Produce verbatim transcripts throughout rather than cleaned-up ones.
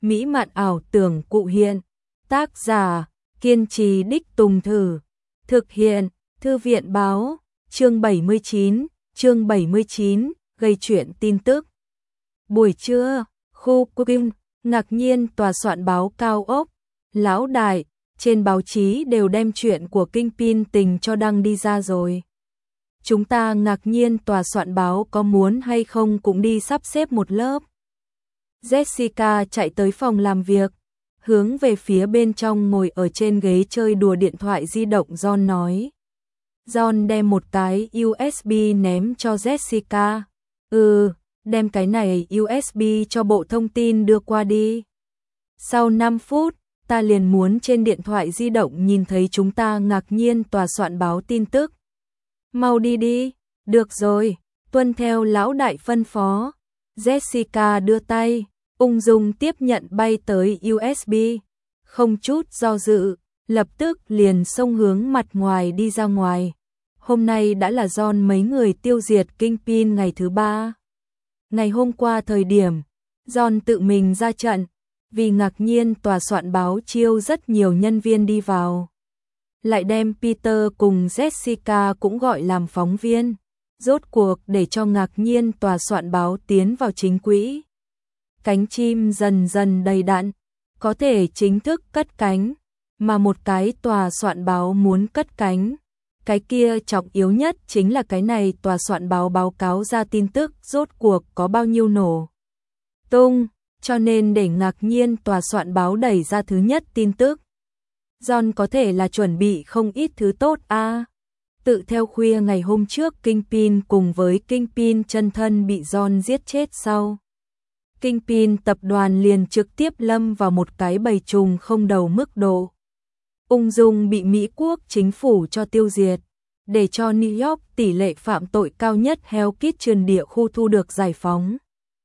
mỹ mạn ảo tưởng cụ hiện. Tác giả, kiên trì đích Tùng Thử. Thực hiện, Thư viện Báo. Chương bảy mươi chín, chương bảy mươi chín, gây chuyện tin tức. Buổi trưa, khu Cooking, ngạc nhiên tòa soạn báo cao ốc, lão đại, trên báo chí đều đem chuyện của Kingpin tình cho đăng đi ra rồi. Chúng ta ngạc nhiên tòa soạn báo có muốn hay không cũng đi sắp xếp một lớp. Jessica chạy tới phòng làm việc, hướng về phía bên trong ngồi ở trên ghế chơi đùa điện thoại di động John nói. John đem một cái u ét bê ném cho Jessica. Ừ, đem cái này u ét bê cho bộ thông tin đưa qua đi. Sau năm phút, ta liền muốn trên điện thoại di động nhìn thấy chúng ta ngạc nhiên tòa soạn báo tin tức. Mau đi đi, được rồi, tuân theo lão đại phân phó. Jessica đưa tay, ung dung tiếp nhận bay tới u ét bê, không chút do dự, lập tức liền xông hướng mặt ngoài đi ra ngoài. Hôm nay đã là John mấy người tiêu diệt Kingpin ngày thứ ba. Ngày hôm qua thời điểm, John tự mình ra trận, vì ngạc nhiên tòa soạn báo chiêu rất nhiều nhân viên đi vào. Lại đem Peter cùng Jessica cũng gọi làm phóng viên, rốt cuộc để cho ngạc nhiên tòa soạn báo tiến vào chính quỹ. Cánh chim dần dần đầy đặn, có thể chính thức cất cánh, mà một cái tòa soạn báo muốn cất cánh. Cái kia trọng yếu nhất chính là cái này tòa soạn báo báo cáo ra tin tức rốt cuộc có bao nhiêu nổ tung, cho nên để ngạc nhiên tòa soạn báo đẩy ra thứ nhất tin tức. John có thể là chuẩn bị không ít thứ tốt a. À. Tự theo khuya ngày hôm trước Kingpin cùng với Kingpin chân thân bị John giết chết sau. Kingpin tập đoàn liền trực tiếp lâm vào một cái bầy trùng không đầu mức độ. Ung dung bị Mỹ quốc chính phủ cho tiêu diệt, để cho New York tỷ lệ phạm tội cao nhất Hell Kitchen địa khu thu được giải phóng.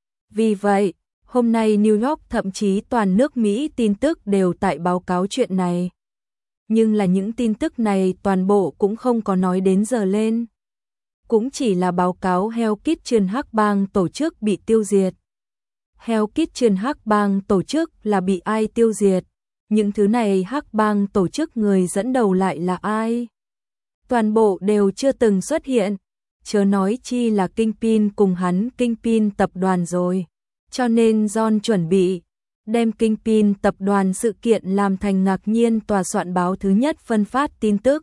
Vì vậy, hôm nay New York thậm chí toàn nước Mỹ tin tức đều tại báo cáo chuyện này. Nhưng là những tin tức này toàn bộ cũng không có nói đến giờ lên. Cũng chỉ là báo cáo Hell Kitchen hắc bang tổ chức bị tiêu diệt. Hell Kitchen hắc bang tổ chức là bị ai tiêu diệt? Những thứ này hắc bang tổ chức người dẫn đầu lại là ai? Toàn bộ đều chưa từng xuất hiện, chớ nói chi là Kingpin cùng hắn Kingpin tập đoàn rồi. Cho nên John chuẩn bị đem Kingpin tập đoàn sự kiện làm thành ngạc nhiên tòa soạn báo thứ nhất phân phát tin tức.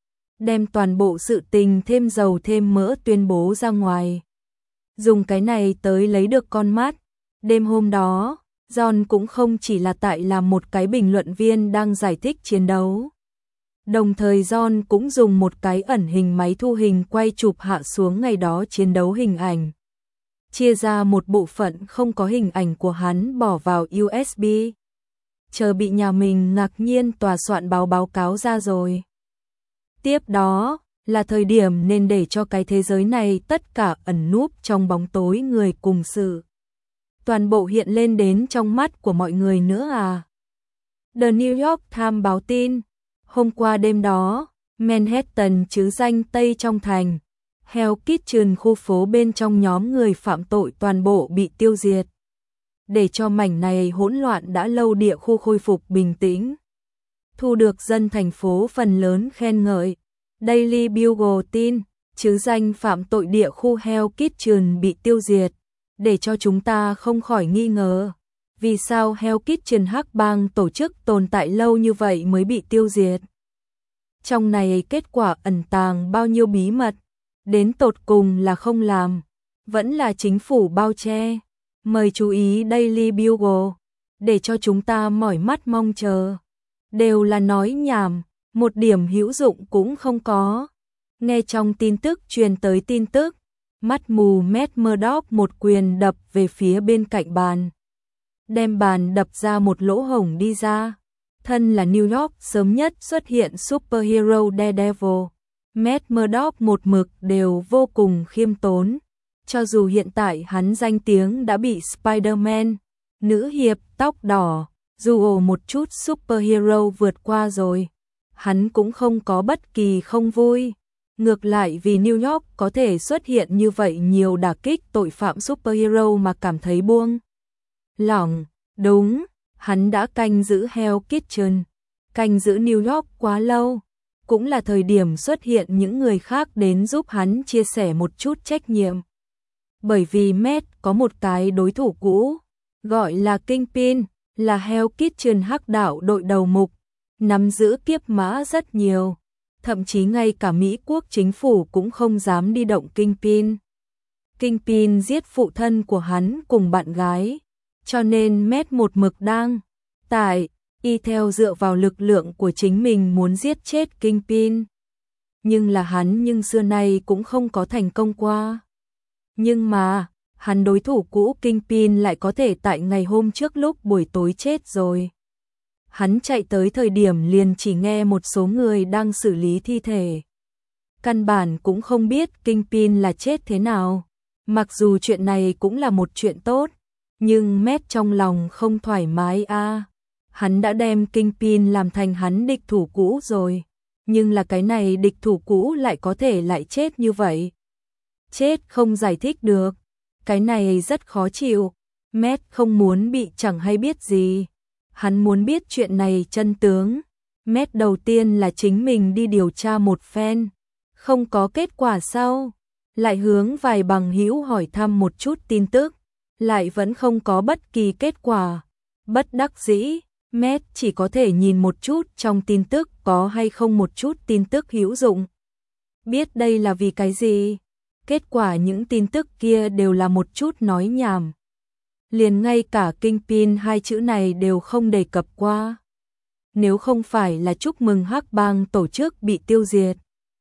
Đem toàn bộ sự tình thêm dầu thêm mỡ tuyên bố ra ngoài. Dùng cái này tới lấy được con mắt. Đêm hôm đó, John cũng không chỉ là tại làm một cái bình luận viên đang giải thích chiến đấu. Đồng thời John cũng dùng một cái ẩn hình máy thu hình quay chụp hạ xuống ngày đó chiến đấu hình ảnh. Chia ra một bộ phận không có hình ảnh của hắn bỏ vào u ét bê. Chờ bị nhà mình ngạc nhiên tòa soạn báo báo cáo ra rồi. Tiếp đó là thời điểm nên để cho cái thế giới này tất cả ẩn núp trong bóng tối người cùng sự. Toàn bộ hiện lên đến trong mắt của mọi người nữa à. The New York Times báo tin, hôm qua đêm đó, Manhattan chứ danh Tây trong thành, Hell Kitchen khu phố bên trong nhóm người phạm tội toàn bộ bị tiêu diệt. Để cho mảnh này hỗn loạn đã lâu địa khu khôi phục bình tĩnh. Thu được dân thành phố phần lớn khen ngợi. Daily Bugle tin, chứ danh phạm tội địa khu Hell Kitchen bị tiêu diệt. Để cho chúng ta không khỏi nghi ngờ, vì sao Hell Kitchen hắc bang tổ chức tồn tại lâu như vậy mới bị tiêu diệt. Trong này kết quả ẩn tàng bao nhiêu bí mật, đến tột cùng là không làm, vẫn là chính phủ bao che. Mời chú ý Daily Bugle, để cho chúng ta mỏi mắt mong chờ. Đều là nói nhảm, một điểm hữu dụng cũng không có. Nghe trong tin tức truyền tới tin tức, mắt mù Matt Murdock một quyền đập về phía bên cạnh bàn. Đem bàn đập ra một lỗ hổng đi ra. Thân là New York sớm nhất xuất hiện superhero Daredevil. Matt Murdock một mực đều vô cùng khiêm tốn. Cho dù hiện tại hắn danh tiếng đã bị Spider-Man, nữ hiệp tóc đỏ, dù một chút superhero vượt qua rồi. Hắn cũng không có bất kỳ không vui. Ngược lại vì New York có thể xuất hiện như vậy nhiều đả kích tội phạm superhero mà cảm thấy buông lỏng. Đúng, Hắn đã canh giữ Hell's Kitchen, canh giữ New York quá lâu, cũng là thời điểm xuất hiện những người khác đến giúp hắn chia sẻ một chút trách nhiệm. Bởi vì Matt có một cái đối thủ cũ, gọi là Kingpin, là Hell's Kitchen hắc đạo đội đầu mục, nắm giữ kiếp mã rất nhiều, thậm chí ngay cả Mỹ quốc chính phủ cũng không dám đi động Kingpin. Kingpin giết phụ thân của hắn cùng bạn gái, cho nên Matt một mực đang tại y theo dựa vào lực lượng của chính mình muốn giết chết Kingpin. Nhưng là hắn nhưng xưa nay cũng không có thành công qua. Nhưng mà, hắn đối thủ cũ Kingpin lại có thể tại ngày hôm trước lúc buổi tối chết rồi. Hắn chạy tới thời điểm liền chỉ nghe một số người đang xử lý thi thể. Căn bản cũng không biết Kingpin là chết thế nào. Mặc dù chuyện này cũng là một chuyện tốt, nhưng Matt trong lòng không thoải mái a. À. Hắn đã đem Kingpin làm thành hắn địch thủ cũ rồi, nhưng là cái này địch thủ cũ lại có thể lại chết như vậy. Chết không giải thích được, cái này rất khó chịu. Matt không muốn bị chẳng hay biết gì, hắn muốn biết chuyện này chân tướng. Matt đầu tiên là chính mình đi điều tra một phen, không có kết quả sau, lại hướng vài bằng hữu hỏi thăm một chút tin tức, lại vẫn không có bất kỳ kết quả. Bất đắc dĩ, Matt chỉ có thể nhìn một chút trong tin tức có hay không một chút tin tức hữu dụng. Biết đây là vì cái gì? Kết quả những tin tức kia đều là một chút nói nhảm. Liền ngay cả Kingpin hai chữ này đều không đề cập qua. Nếu không phải là chúc mừng hắc bang tổ chức bị tiêu diệt,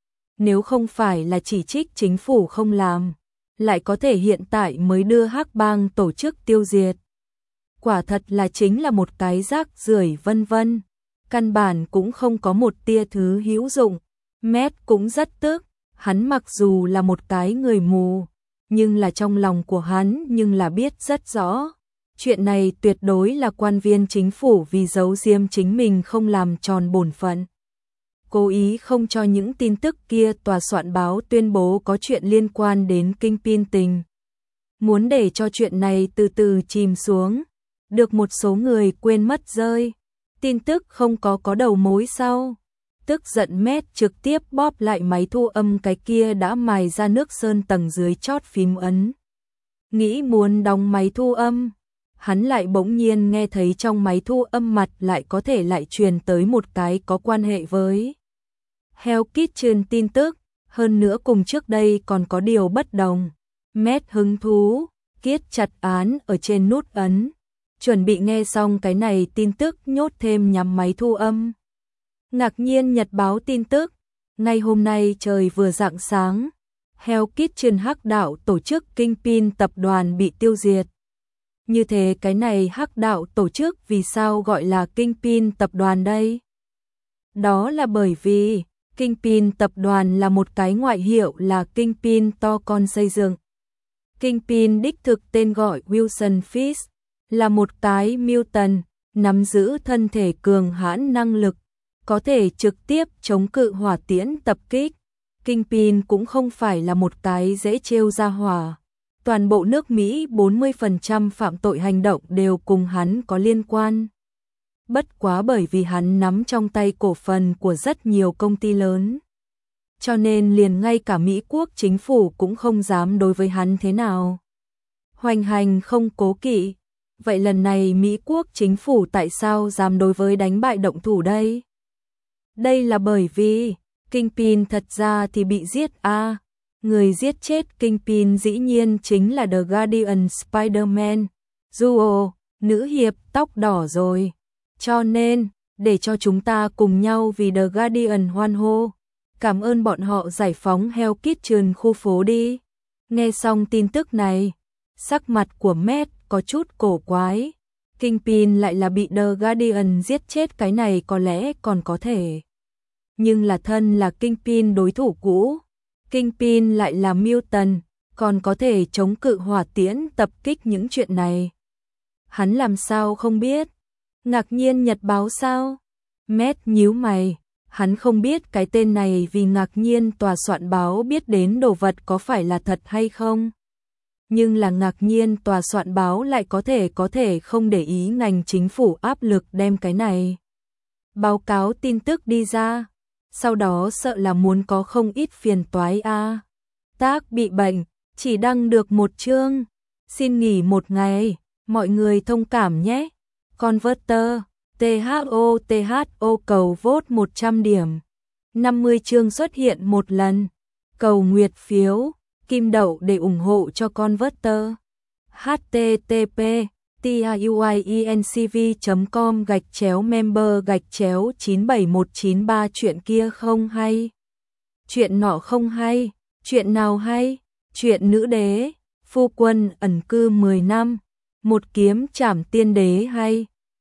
nếu không phải là chỉ trích chính phủ không làm, lại có thể hiện tại mới đưa hắc bang tổ chức tiêu diệt. Quả thật là chính là một cái rác rưởi vân vân, căn bản cũng không có một tia thứ hữu dụng. Matt cũng rất tức, hắn mặc dù là một cái người mù, nhưng là trong lòng của hắn nhưng là biết rất rõ. Chuyện này tuyệt đối là quan viên chính phủ vì giấu giếm chính mình không làm tròn bổn phận. Cố ý không cho những tin tức kia tòa soạn báo tuyên bố có chuyện liên quan đến Kingpin tình. Muốn để cho chuyện này từ từ chìm xuống, được một số người quên mất rơi. Tin tức không có có đầu mối sau. Tức giận Matt trực tiếp bóp lại máy thu âm cái kia đã mài ra nước sơn tầng dưới chót phím ấn. Nghĩ muốn đóng máy thu âm, hắn lại bỗng nhiên nghe thấy trong máy thu âm mặt lại có thể lại truyền tới một cái có quan hệ với Hell's Kitchen tin tức, hơn nữa cùng trước đây còn có điều bất đồng. Matt hứng thú, kiết chặt án ở trên nút ấn, chuẩn bị nghe xong cái này tin tức nhốt thêm nhắm máy thu âm. Ngạc nhiên nhật báo tin tức, ngay hôm nay trời vừa rạng sáng, Hell's Kitchen hắc đạo tổ chức Kingpin tập đoàn bị tiêu diệt. Như thế cái này hắc đạo tổ chức vì sao gọi là Kingpin tập đoàn đây? Đó là bởi vì Kingpin tập đoàn là một cái ngoại hiệu là Kingpin to con xây dựng. Kingpin đích thực tên gọi Wilson Fisk, là một cái mutant, nắm giữ thân thể cường hãn năng lực, có thể trực tiếp chống cự hỏa tiễn tập kích. Kingpin cũng không phải là một cái dễ trêu ra hỏa. Toàn bộ nước Mỹ bốn mươi phần trăm phạm tội hành động đều cùng hắn có liên quan. Bất quá bởi vì hắn nắm trong tay cổ phần của rất nhiều công ty lớn, cho nên liền ngay cả Mỹ quốc chính phủ cũng không dám đối với hắn thế nào. Hoành hành không cố kỵ. Vậy lần này Mỹ quốc chính phủ tại sao dám đối với đánh bại động thủ đây? Đây là bởi vì Kingpin thật ra thì bị giết a. À, người giết chết Kingpin dĩ nhiên chính là The Guardian Spider-Man, Duo, nữ hiệp tóc đỏ rồi. Cho nên, để cho chúng ta cùng nhau vì The Guardian hoan hô. Cảm ơn bọn họ giải phóng Hell's Kitchen khu phố đi. Nghe xong tin tức này, sắc mặt của Matt có chút cổ quái. Kingpin lại là bị The Guardian giết chết, cái này có lẽ còn có thể. Nhưng là thân là Kingpin đối thủ cũ. Kingpin lại là mutant, còn có thể chống cự hỏa tiễn tập kích những chuyện này. Hắn làm sao không biết? Ngạc nhiên nhật báo sao? Matt nhíu mày, hắn không biết cái tên này vì ngạc nhiên tòa soạn báo biết đến đồ vật có phải là thật hay không. nhưng là ngạc nhiên tòa soạn báo lại có thể có thể không để ý ngành chính phủ áp lực đem cái này báo cáo tin tức đi ra, sau đó sợ là muốn có không ít phiền toái a. À. Tác bị bệnh, chỉ đăng được một chương, xin nghỉ một ngày, mọi người thông cảm nhé. Converter, tê hát o tê hát o cầu vote một trăm điểm, năm mươi chương xuất hiện một lần, cầu nguyệt phiếu, kim đậu để ủng hộ cho Converter. http tiuiencv chấm com gạch chéo member gạch chéo chín bảy một chín ba chuyện kia không hay. Chuyện nọ không hay, chuyện nào hay? Chuyện nữ đế, phu quân ẩn cư mười năm, một kiếm trảm tiên đế hay.